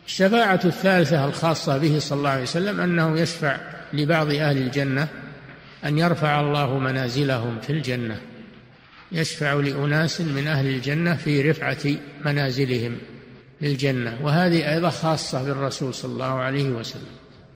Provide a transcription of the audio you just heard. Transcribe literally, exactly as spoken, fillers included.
الشفاعة الثالثة الخاصة به صلى الله عليه وسلم أنه يشفع لبعض أهل الجنة أن يرفع الله منازلهم في الجنة، يشفع لأناس من أهل الجنة في رفعة منازلهم للجنة، وهذه أيضا خاصة بالرسول صلى الله عليه وسلم.